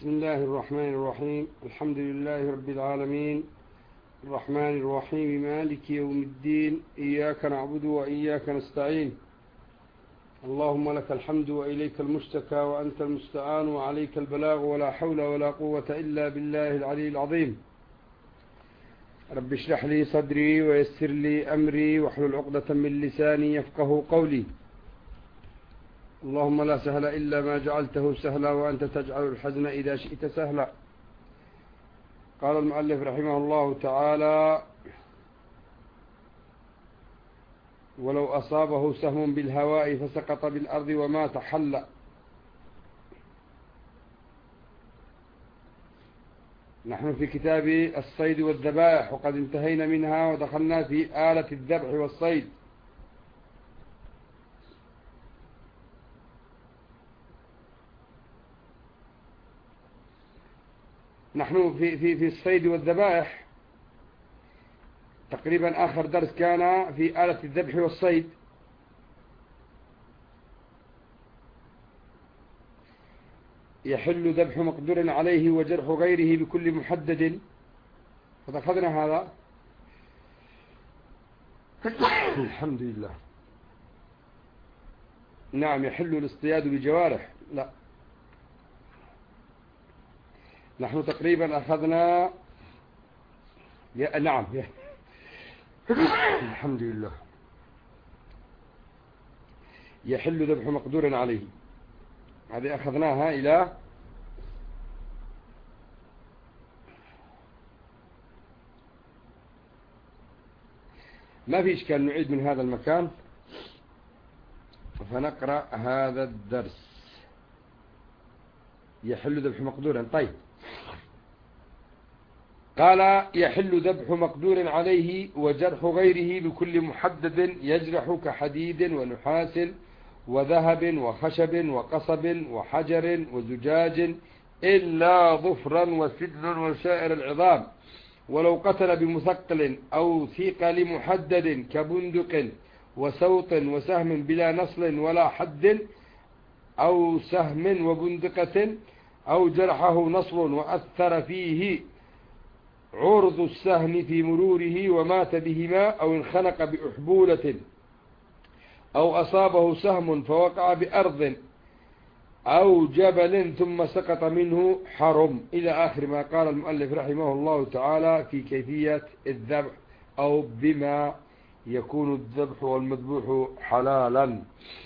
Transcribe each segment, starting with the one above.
بسم الله الرحمن الرحيم. الحمد لله رب العالمين، الرحمن الرحيم، مالك يوم الدين، إياك نعبد وإياك نستعين. اللهم لك الحمد وإليك المشتكى وأنت المستعان وعليك البلاغ، ولا حول ولا قوة إلا بالله العلي العظيم. رب اشرح لي صدري ويسر لي أمري واحلل عقدة من لساني يفقه قولي. اللهم لا سهل إلا ما جعلته سهلا وأنت تجعل الحزن إذا شئت سهلا. قال المؤلف رحمه الله تعالى: ولو أصابه سهم بالهواء فسقط بالأرض ومات حل. نحن في كتاب الصيد والذبائح، وقد انتهينا منها ودخلنا في آلة الذبح والصيد. نحن في الصيد والذبائح تقريبا آخر درس كان في آلة الذبح والصيد. يحل ذبح مقدور عليه وجرح غيره بكل محدد، فأخذنا هذا. الحمد لله. نعم، يحل الاصطياد بجوارح. لا، نحن تقريبا أخذنا نعم. الحمد لله. يحل ذبح مقدور عليه، هذه أخذناها إلى ما في إشكال. نعيد من هذا المكان فنقرأ هذا الدرس. يحل ذبح مقدور. طيب، قال: يحل ذبح مقدور عليه وجرح غيره بكل محدد يجرح كحديد ونحاس وذهب وخشب وقصب وحجر وزجاج إلا ظفرا وسدل وسائر العظام، ولو قتل بمثقل أو ثقل محدد كبندق وسوط وسهم بلا نصل ولا حد، أو سهم وبندقة، أو جرحه نصل وأثر فيه عرض السهم في مروره ومات بهما، أو انخنق بأحبولة، أو أصابه سهم فوقع بأرض أو جبل ثم سقط منه، حرم، إلى آخر ما قال المؤلف رحمه الله تعالى في كيفية الذبح أو بما يكون الذبح والمذبوح حلالا.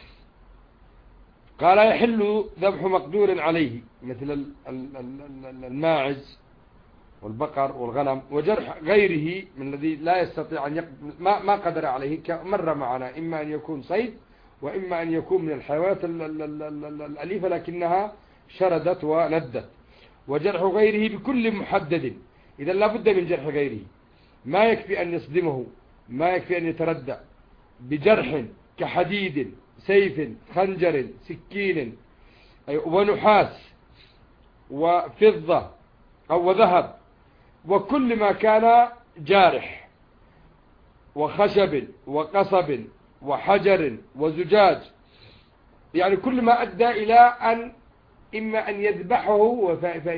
قال: يحل ذبح مقدور عليه، مثل الماعز والبقر والغنم، وجرح غيره من الذي لا يستطيع أن ما قدر عليه، مر معنا، إما أن يكون صيد وإما أن يكون من الحيوانات الأليفة لكنها شردت وندت. وجرح غيره بكل محدد، إذا لا بد من جرح غيره، ما يكفي أن يصدمه، ما يكفي أن يتردى، بجرح كحديد، سيف، خنجر، سكين، ونحاس وفضة أو ذهب، وكل ما كان جارح، وخشب وقصب وحجر وزجاج، يعني كل ما أدى إلى أن إما أن يذبحه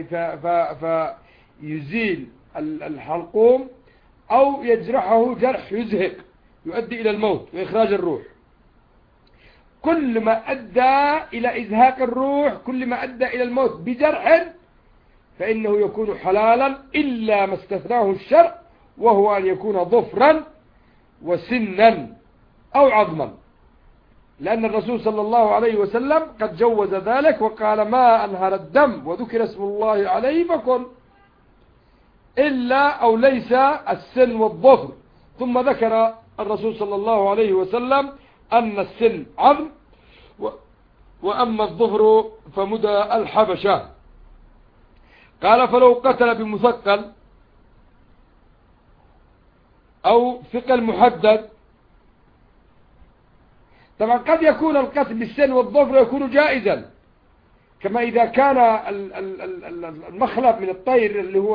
فيزيل الحلقوم، أو يجرحه جرح يزهق يؤدي إلى الموت وإخراج الروح. كل ما أدى إلى إزهاق الروح، كل ما أدى إلى الموت بجرح، فإنه يكون حلالا، إلا ما استثناه الشرع، وهو أن يكون ظفرا وسنا أو عظما، لأن الرسول صلى الله عليه وسلم قد جوز ذلك وقال: ما أنهر الدم وذكر اسم الله عليه فكل، إلا أو ليس السن والظفر. ثم ذكر الرسول صلى الله عليه وسلم أن السن عظم، وأما الظفر فمدى الحبشة. قال: فلو قتل بمثقل أو ثقل محدد. طبعا قد يكون القتل بالسن والظفر يكون جائزا، كما إذا كان المخلب من الطير اللي هو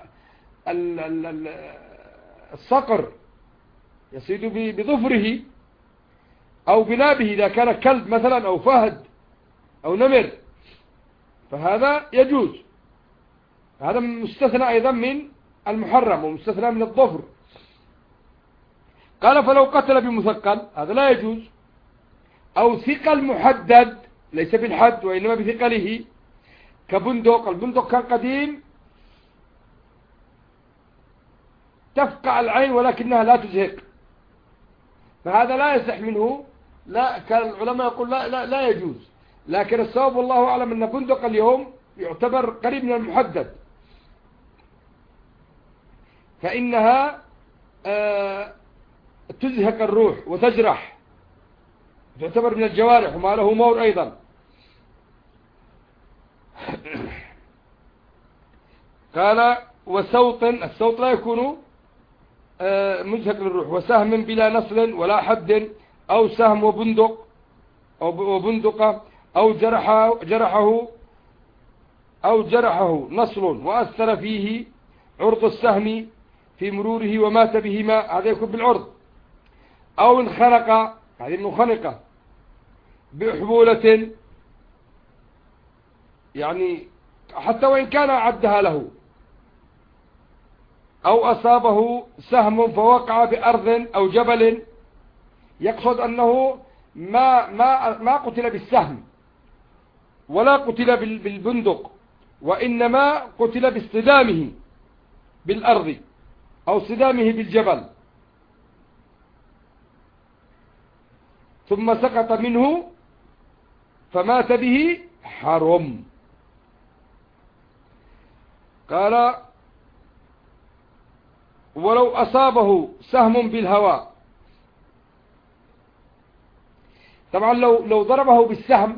الصقر يصيد بظفره أو بنابه، إذا كان كلب مثلا أو فهد أو نمر، فهذا يجوز. هذا مستثنى أيضا من المحرم ومستثنى من الظفر. قال فلو قتل بمثقل هذا لا يجوز، أو ثقل محدد ليس بالحد وإنما بثقله، كبندق. البندق كان قديم تفقع العين ولكنها لا تزهق، فهذا لا يصح منه. لا، كان العلماء يقول لا يجوز، لكن الصواب والله أعلم أن بندق اليوم يعتبر قريب من المحدد، فإنها تزهق الروح وتجرح، تعتبر من الجوارح وما له مور أيضا. قال وسوط، السوط لا يكون مزهق للروح، وسهم بلا نصل ولا حد، أو سهم وبندق أو بندقة، أو جرحه نصل وأثر فيه عرض السهم في مروره ومات بهما، هذا يكون بالعرض. أو انخنق، هذه منخنقة بأحبولة، يعني حتى وإن كان عدها له. أو أصابه سهم فوقع بأرض أو جبل، يقصد أنه ما قتل بالسهم ولا قتل بالبندق، وإنما قتل باصطدامه بالأرض أو اصطدامه بالجبل، ثم سقط منه فمات به، حرم. قال ولو أصابه سهم بالهواء، طبعا لو ضربه بالسهم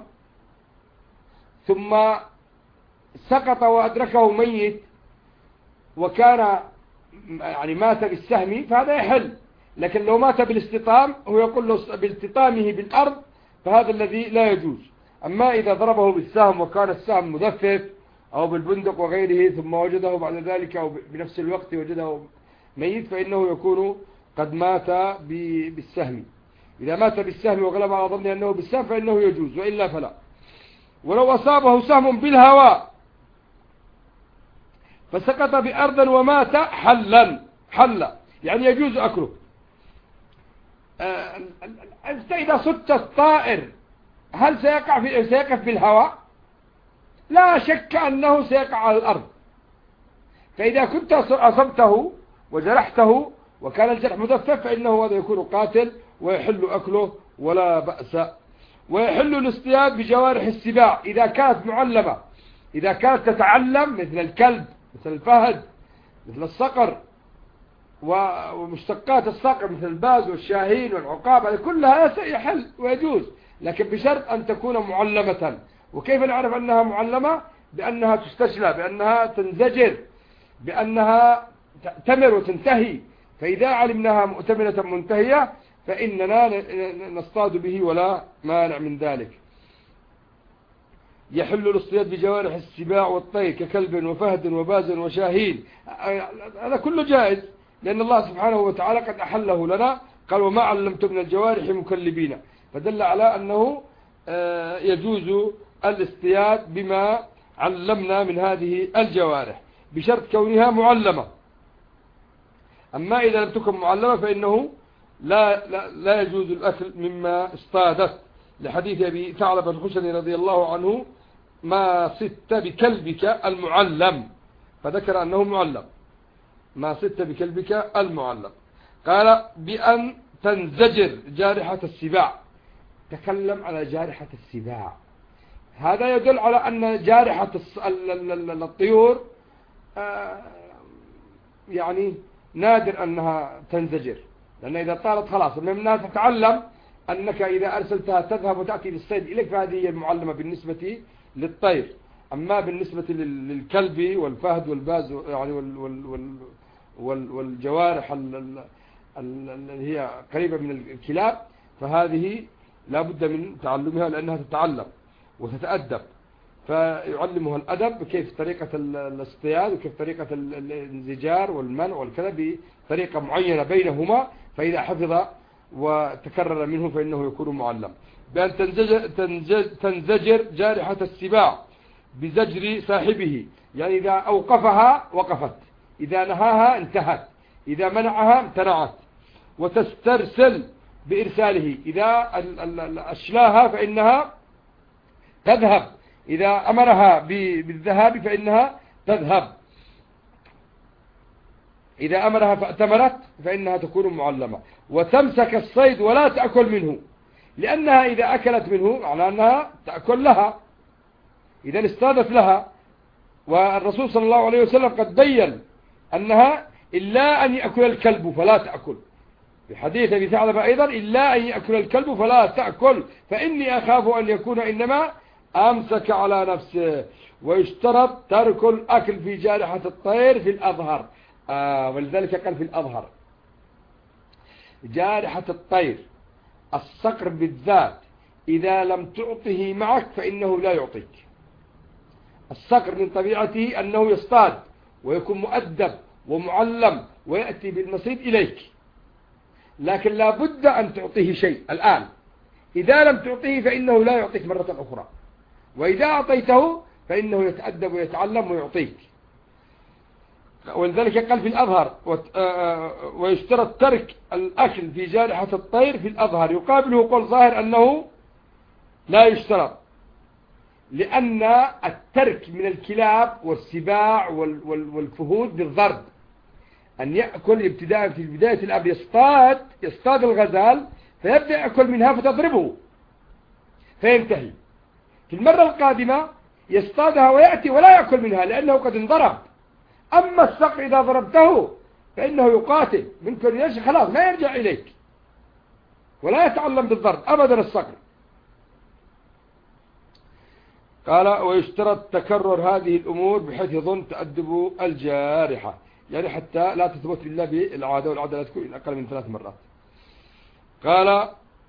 ثم سقط وأدركه ميت وكان يعني مات بالسهم فهذا يحل، لكن لو مات بالاستطام هو يقول له بالاستطامه بالأرض فهذا الذي لا يجوز. أما إذا ضربه بالسهم وكان السهم مدفف أو بالبندق وغيره ثم وجده بعد ذلك أو بنفس الوقت وجده ميت فإنه يكون قد مات بالسهم. إذا مات بالسهم وغلب على ظنه أنه بالسهم فإنه يجوز، وإلا فلا. ولو أصابه سهم بالهواء فسقط بأرض ومات، حل يعني يجوز أكله. أنت إذا صدت الطائر هل سيقف بالهواء؟ لا شك أنه سيقع على الأرض. فإذا كنت أصبته وجرحته وكان الجرح مدفف فإنه هذا يكون قاتل ويحل أكله ولا بأس. ويحل الاصطياد بجوارح السباع إذا كانت معلمة، إذا كانت تتعلم مثل الكلب مثل الفهد مثل الصقر ومشتقات الصقر مثل الباز والشاهين والعقاب، هذه كلها يحل ويجوز، لكن بشرط أن تكون معلمة. وكيف نعرف أنها معلمة؟ بأنها تستشلى، بأنها تنزجر، بأنها تمر وتنتهي. فإذا علمناها مؤتمنة منتهية فإننا نصطاد به ولا مانع من ذلك. يحل الاصطياد بجوارح السباع والطير ككلب وفهد وباز وشاهين، هذا كله جائز، لأن الله سبحانه وتعالى قد أحله لنا، قال وما علمتم من الجوارح مكلبين، فدل على أنه يجوز الاصطياد بما علمنا من هذه الجوارح بشرط كونها معلمة. أما إذا لم تكن معلمة فإنه لا يجوز الأكل مما اصطادت، لحديث أبي ثعلبة الخشني رضي الله عنه ما صدت بكلبك المعلم، فذكر أنه معلم، ما صدت بكلبك المعلم. قال بأن تنزجر جارحة السباع، تكلم على جارحة السباع، هذا يدل على أن جارحة الطيور يعني نادر أنها تنزجر، لأن إذا طارت خلاص منها تتعلم أنك إذا أرسلتها تذهب وتأتي للصيد إليك، فهذه هي المعلمة بالنسبة للطير. أما بالنسبة للكلب والفهد والباز يعني والجوارح اللي هي قريبة من الكلاب فهذه لا بد من تعلمها، لأنها تتعلم وتتأدب، فيعلمها الأدب كيف طريقة الاصطياد وكيف طريقة الانزجار والمنع والكذا بطريقة معينة بينهما، فإذا حفظ وتكرر منه فإنه يكون معلم. بأن تنزجر جارحة السباع بزجر صاحبه يعني إذا أوقفها وقفت، إذا نهاها انتهت، إذا منعها امتنعت. وتسترسل بإرساله، إذا أشلاها فإنها تذهب، إذا أمرها بالذهاب فإنها تذهب، إذا أمرها فأتمرت فإنها تكون معلمة. وتمسك الصيد ولا تأكل منه، لأنها إذا أكلت منه معنى أنها تأكل لها، إذا اصطادت لها. والرسول صلى الله عليه وسلم قد بين أنها إلا أن يأكل الكلب فلا تأكل، في حديث أبي ثعلبة أيضا إلا أن يأكل الكلب فلا تأكل فإني أخاف أن يكون إنما أمسك على نفسه. ويشترط ترك الأكل في جارحة الطير في الأظهر، ولذلك قال في الأظهر. جارحة الطير الصقر بالذات إذا لم تعطه معك فإنه لا يعطيك. الصقر من طبيعته أنه يصطاد ويكون مؤدب ومعلم ويأتي بالمصيد إليك، لكن لا بد أن تعطيه شيء الآن. إذا لم تعطيه فإنه لا يعطيك مرة أخرى، وإذا أعطيته فإنه يتأدب ويتعلم ويعطيك. ولذلك قال في الأظهر ويشترط ترك الأكل في جارحة الطير في الأظهر. يقابله قول ظاهر أنه لا يشترط، لأن الترك من الكلاب والسباع والفهود بالضرب. أن يأكل ابتداء في بداية الأمر يصطاد الغزال فيبدأ يأكل منها فتضربه فينتهي. في المرة القادمة يصطادها ويأتي ولا يأكل منها لأنه قد انضرب. أما الصقر إذا ضربته فإنه يقاتل منك يرجع، خلاص ما يرجع إليك ولا يتعلم بالضرب أبدا الصقر. قال ويشترط تكرر هذه الأمور بحيث يظن تأدب الجارحة، يعني حتى لا تثبت إلا بالعادة، والعادة لا تكون أقل من 3 مرات. قال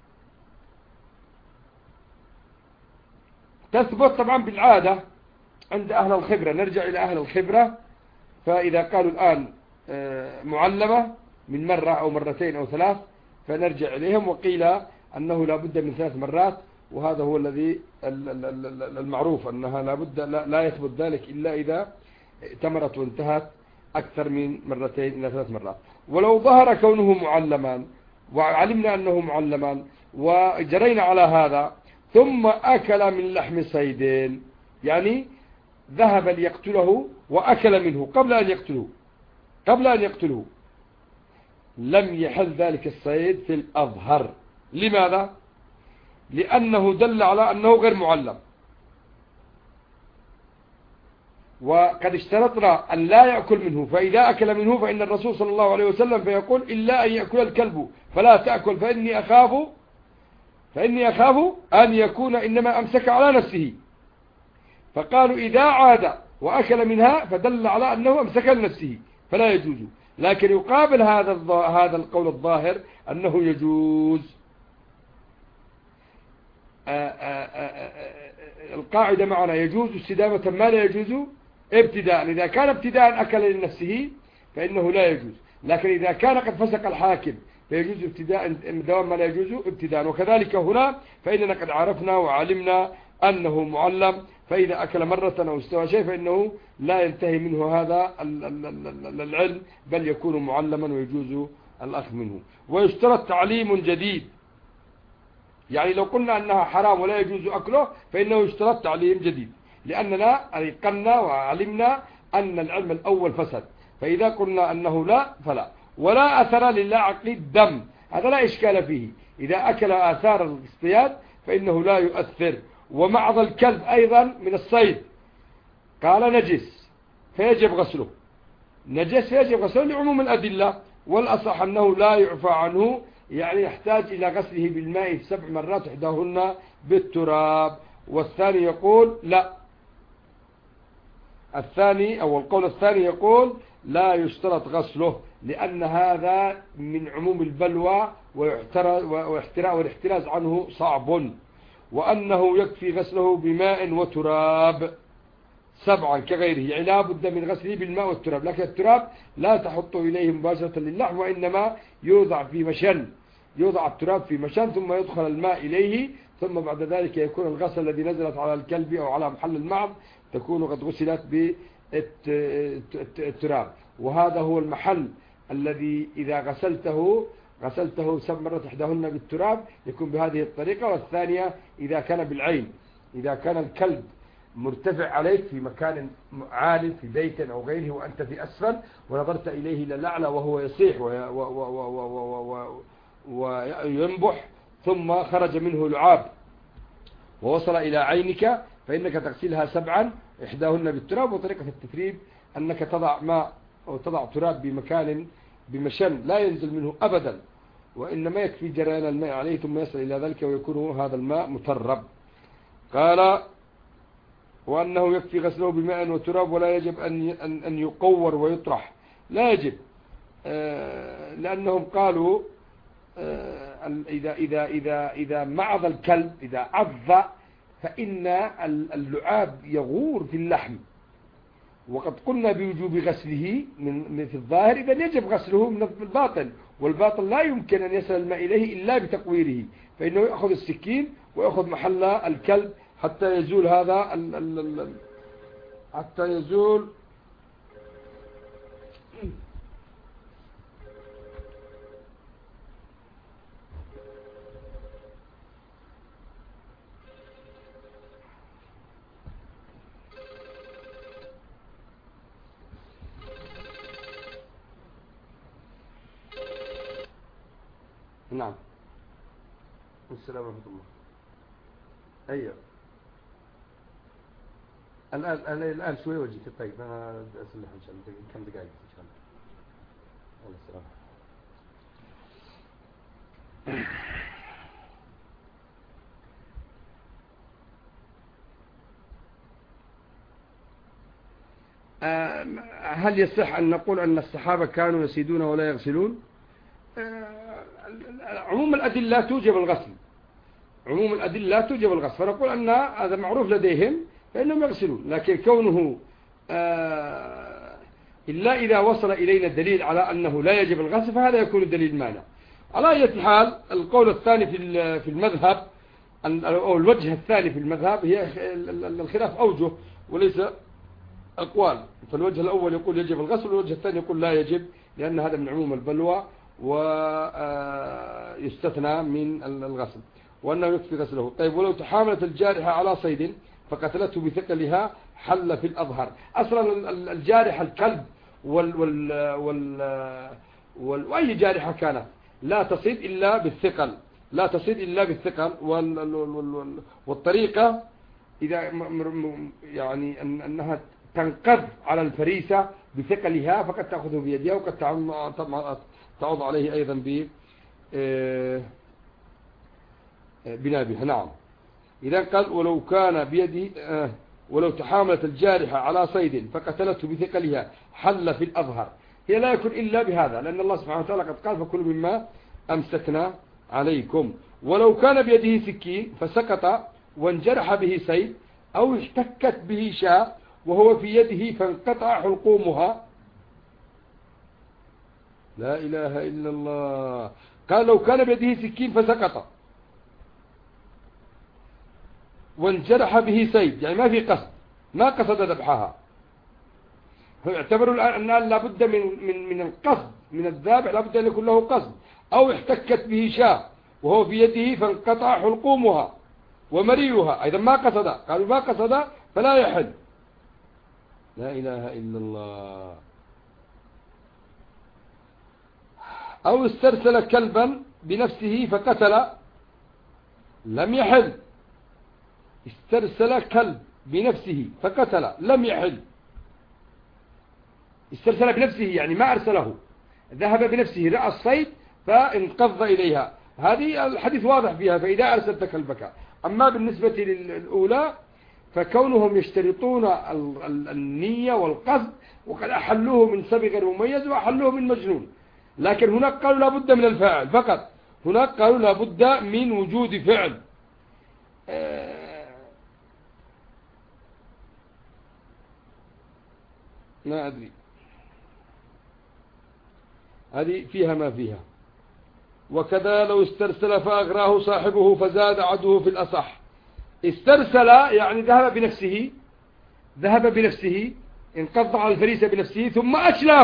تثبت طبعا بالعادة عند أهل الخبرة. نرجع إلى أهل الخبرة، فإذا قالوا الآن معلمة من مرة أو مرتين أو 3 فنرجع إليهم. وقيل أنه لا بد من 3 مرات، وهذا هو الذي المعروف أنها لا بد، لا يثبت ذلك إلا إذا تمرت وانتهت أكثر من 2 إلى 3 مرات. ولو ظهر كونه معلما وعلمنا أنه معلما وجرينا على هذا ثم أكل من لحم صيد، يعني ذهب ليقتله وأكل منه قبل أن يقتله لم يحل ذلك الصيد في الأظهر. لماذا؟ لأنه دل على أنه غير معلم، وقد اشترطنا أن لا يأكل منه، فإذا أكل منه فإن الرسول صلى الله عليه وسلم فيقول إلا أن يأكل الكلب فلا تأكل فإني أخاف أن يكون إنما أمسك على نفسه. فقالوا إذا عاد وأكل منها فدل على أنه أمسك لنفسه فلا يجوز. لكن يقابل هذا القول الظاهر أنه يجوز. القاعدة معنا يجوز استدامة ما لا يجوز ابتداء. إذا كان ابتداء أكل لنفسه فإنه لا يجوز، لكن إذا كان قد فسق الحاكم فيجوز ابتداء دوام ما لا يجوز ابتداء. وكذلك هنا فإننا قد عرفنا وعلمنا أنه معلم، فإذا أكل مرة أو استوى شيء فإنه لا ينتهي منه هذا العلم، بل يكون معلما ويجوز الأخذ منه. ويشترط تعليم جديد، يعني لو قلنا أنها حرام ولا يجوز أكله فإنه يشترط تعليم جديد، لأننا أيقنا وعلمنا أن العلم الأول فسد. فإذا قلنا أنه لا فلا. ولا أثر للاعق الدم، هذا لا إشكال فيه. إذا أكل آثار الاصطياد فإنه لا يؤثر. ومعض الكلب أيضا من الصيد قال نجس فيجب غسله، لعموم الأدلة. والأصح أنه لا يعفى عنه، يعني يحتاج إلى غسله بالماء 7 مرات إحداهن بالتراب. والثاني يقول لا، القول الثاني يقول لا يشترط غسله، لأن هذا من عموم البلوى والاحتراز عنه صعب، وأنه يكفي غسله بماء وتراب 7 كغيره. يعني لا بد من غسله بالماء والتراب، لكن التراب لا تحط إليه مباشرة للحم، وإنما يوضع التراب في مشان ثم يدخل الماء إليه، ثم بعد ذلك يكون الغسل الذي نزلت على الكلب أو على محل المعض تكون قد غسلت التراب. وهذا هو المحل الذي إذا غسلته 7 مرات إحداهن بالتراب يكون بهذه الطريقة. والثانية إذا كان بالعين، إذا كان الكلب مرتفع عليك في مكان عال في بيت أو غيره وأنت في أسفل ونظرت إليه إلى الأعلى وهو يصيح وينبح ثم خرج منه لعاب ووصل إلى عينك، فإنك تغسلها 7 إحداهن بالتراب. وطريقة التثريب أنك تضع ماء أو تضع تراب بمكان بمشن لا ينزل منه أبدا، وإنما يكفي جريان الماء عليه ثم يصل إلى ذلك ويكون هذا الماء مترب. قال وأنه يكفي غسله بماء وتراب ولا يجب أن يقور ويطرح، لا يجب، لأنهم قالوا إذا معض الكلب إذا عض فإن اللعاب يغور في اللحم، وقد قلنا بوجوب غسله من في الظاهر، إذا يجب غسله من الباطن، والباطن لا يمكن أن يصل الماء إليه إلا بتقويره، فإنه يأخذ السكين ويأخذ محل الكلب حتى يزول هذا حتى يزول نعم. السلام ورحمة الله. أيوه الآن شوي وجهك. طيب أنا أسلح إن شاء الله كم دقائق إن شاء الله. السلام. هل يصح أن نقول أن الصحابة كانوا يسيدون ولا يغسلون؟ عموم الأدلة توجب الغسل، عموم الأدلة توجب الغسل، فنقول أن هذا معروف لديهم فإنهم يغسلون. لكن كونه إلا إذا وصل إلينا الدليل على أنه لا يجب الغسل فهذا يكون الدليل مانع. على أي حال القول الثاني في المذهب أو الوجه الثاني في المذهب هي الخلاف أوجه وليس أقوال. فالوجه الأول يقول يجب الغسل، والوجه الثاني يقول لا يجب، لأن هذا من عموم البلوى ويستثنى من الغسل، وأنه يكفي غسله. طيب ولو تحاملت الجارحة على صيد فقتلته بثقلها حل في الأظهر. أصلا الجارحة الكلب وأي جارحة كانت لا تصيد إلا بالثقل، لا تصيد إلا بالثقل. والطريقة إذا يعني أنها تنقض على الفريسة بثقلها فقد تأخذه بيدها وقد تعض عليه أيضا بنابها. نعم. إذا قال ولو كان بيده ولو تحاملت الجارحة على صيد فقتلته بثقلها حل في الأظهر، هي لا يكون إلا بهذا، لأن الله سبحانه وتعالى قد قال فكلوا مما أمسكنا عليكم. ولو كان بيده سكين فسقط وانجرح به صيد أو اشتكت به شاة وهو في يده فانقطع حلقومها. لا إله إلا الله. قال لو كان بيده سكين فسقط وانجرح به صيد، يعني ما في قصد، ما قصد ذبحها، اعتبروا الآن لابد من القصد من الذابح، لابد أن يكون له قصد. أو احتكت به شاة وهو في يده فانقطع حلقومها ومريها، أيضا ما قصد، قالوا ما قصد فلا يحل. لا إله إلا الله. أو استرسل كلبا بنفسه فقتل لم يحل. استرسل كلب بنفسه فقتل لم يحل. استرسل بنفسه يعني ما أرسله، ذهب بنفسه رأى الصيد فانقض إليها، هذه الحديث واضح فيها فإذا أرسلت كلبك. أما بالنسبة للأولى فكونهم يشترطون النية والقصد، وقد أحلوه من سبي غير مميز وأحلوه من مجنون، لكن هناك قالوا لا بد من الفاعل فقط، هناك قالوا لا بد من وجود فعل. ما أدري، هذه فيها ما فيها. وكذا لو استرسل فأغراه صاحبه فزاد عدوه في الأصح. استرسل يعني ذهب بنفسه انقض على الفريسة بنفسه ثم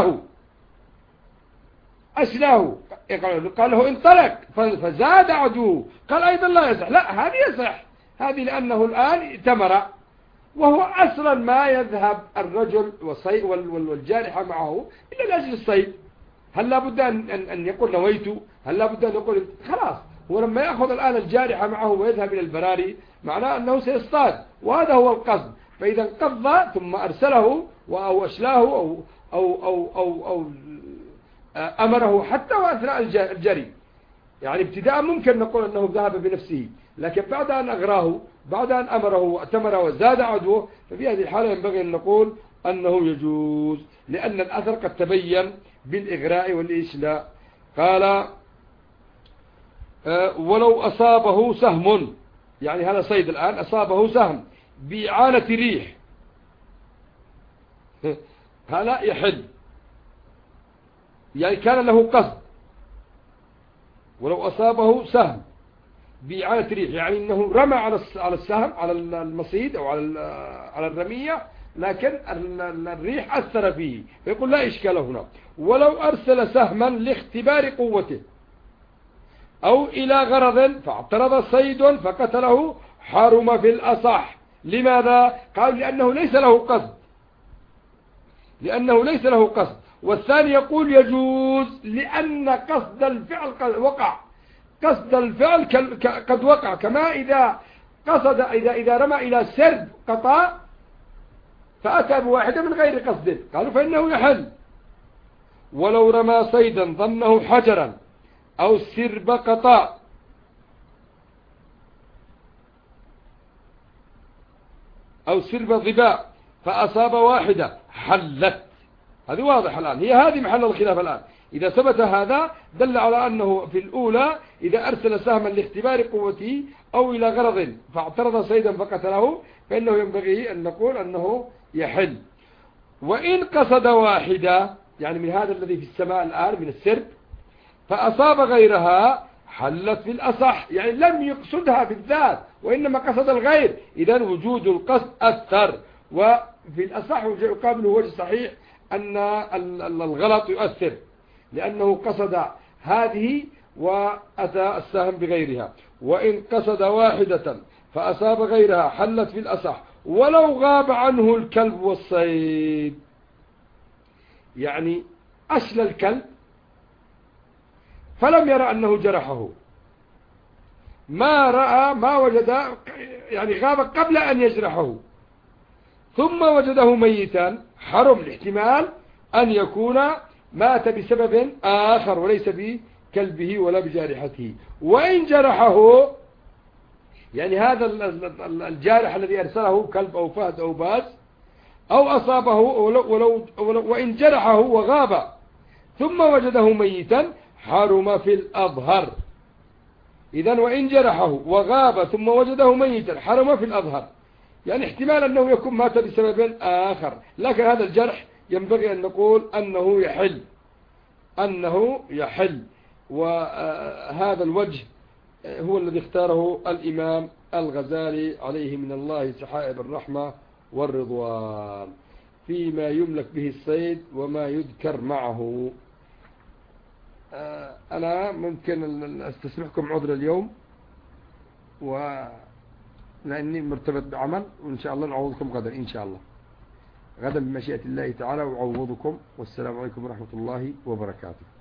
أشلاه قال له انطلق فزاد عدوه، قال أيضا لا يصح. لا، هذه يصح، هذه لأنه الآن تمر، وهو أصلا ما يذهب الرجل والجارحة معه إلا لأجل الصيد. هل لابد أن يقول نويت؟ هل لابد أن يقول خلاص؟ هو لما يأخذ الآن الجارحة معه ويذهب إلى البراري معناه أنه سيصطاد، وهذا هو القصد. فإذا انقض ثم أرسله أو أشلاه أو أمره حتى وأثناء الجري، يعني ابتداء ممكن نقول أنه ذهب بنفسه، لكن بعد أن أغراه، بعد أن أمره وأتمر وزاد عدوه، ففي هذه الحالة ينبغي أن نقول أنه يجوز، لأن الأثر قد تبين بالإغراء والإشلاء. قال ولو أصابه سهم، يعني هذا صيد الآن، أصابه سهم بإعانة ريح، هذا يحل، يعني كان له قصد. ولو أصابه سهم بإعانة ريح، يعني أنه رمى على السهم، على المصيد أو على الرمية، لكن الريح أثر فيه، فيقول لا إشكال هنا. ولو أرسل سهما لاختبار قوته أو إلى غرض فاعترض صيد فقتله، حرم في الأصح. لماذا؟ قال لأنه ليس له قصد. والثاني يقول يجوز لأن قصد الفعل قد وقع، قصد الفعل قد وقع، كما إذا قصد إذا رمى إلى سرب قطع فأتى بواحدة من غير قصد، قالوا فإنه يحل. ولو رمى صيدا ظنه حجرا أو سرب قطع أو سرب ضباء فأصاب واحدة حلت. هذه واضح الآن، هذه محل الخلاف الآن. إذا ثبت هذا دل على أنه في الأولى إذا أرسل سهما لاختبار قوته أو إلى غرض فاعترض صيدا فقتله، فإنه ينبغي أن نقول أنه يحل. وإن قصد واحدة، يعني من هذا الذي في السماء الآن من السرب، فأصاب غيرها حلت في الأصح، يعني لم يقصدها بالذات وإنما قصد الغير، إذن وجود القصد أثر. وفي الأصح يقابله وجه صحيح أن الغلط يؤثر، لأنه قصد هذه وأتى السهم بغيرها. وإن قصد واحدة فأصاب غيرها حلت في الأصح ولو غاب عنه الكلب والصيد، يعني أشل الكلب فلم يرى أنه جرحه، ما وجد، يعني غاب قبل أن يجرحه، ثم وجده ميتا، حرم الاحتمال أن يكون مات بسبب آخر وليس بكلبه ولا بجارحته. وإن جرحه، يعني هذا الجارح الذي أرسله كلب أو فهد أو باز أو أصابه، وإن جرحه وغاب ثم وجده ميتا حرم في الأظهر. إذن وإن جرحه وغاب ثم وجده ميتا حرم في الأظهر، يعني احتمال أنه يكون مات بسبب آخر، لكن هذا الجرح ينبغي أن نقول أنه يحل. وهذا الوجه هو الذي اختاره الإمام الغزالي عليه من الله سحائب الرحمة والرضوان فيما يملك به الصيد وما يذكر معه. أنا ممكن أستسمحكم عذر اليوم، لأني مرتبط بعمل، وإن شاء الله نعوضكم غدا إن شاء الله، غدا بمشيئة الله تعالى وعوضكم. والسلام عليكم ورحمة الله وبركاته.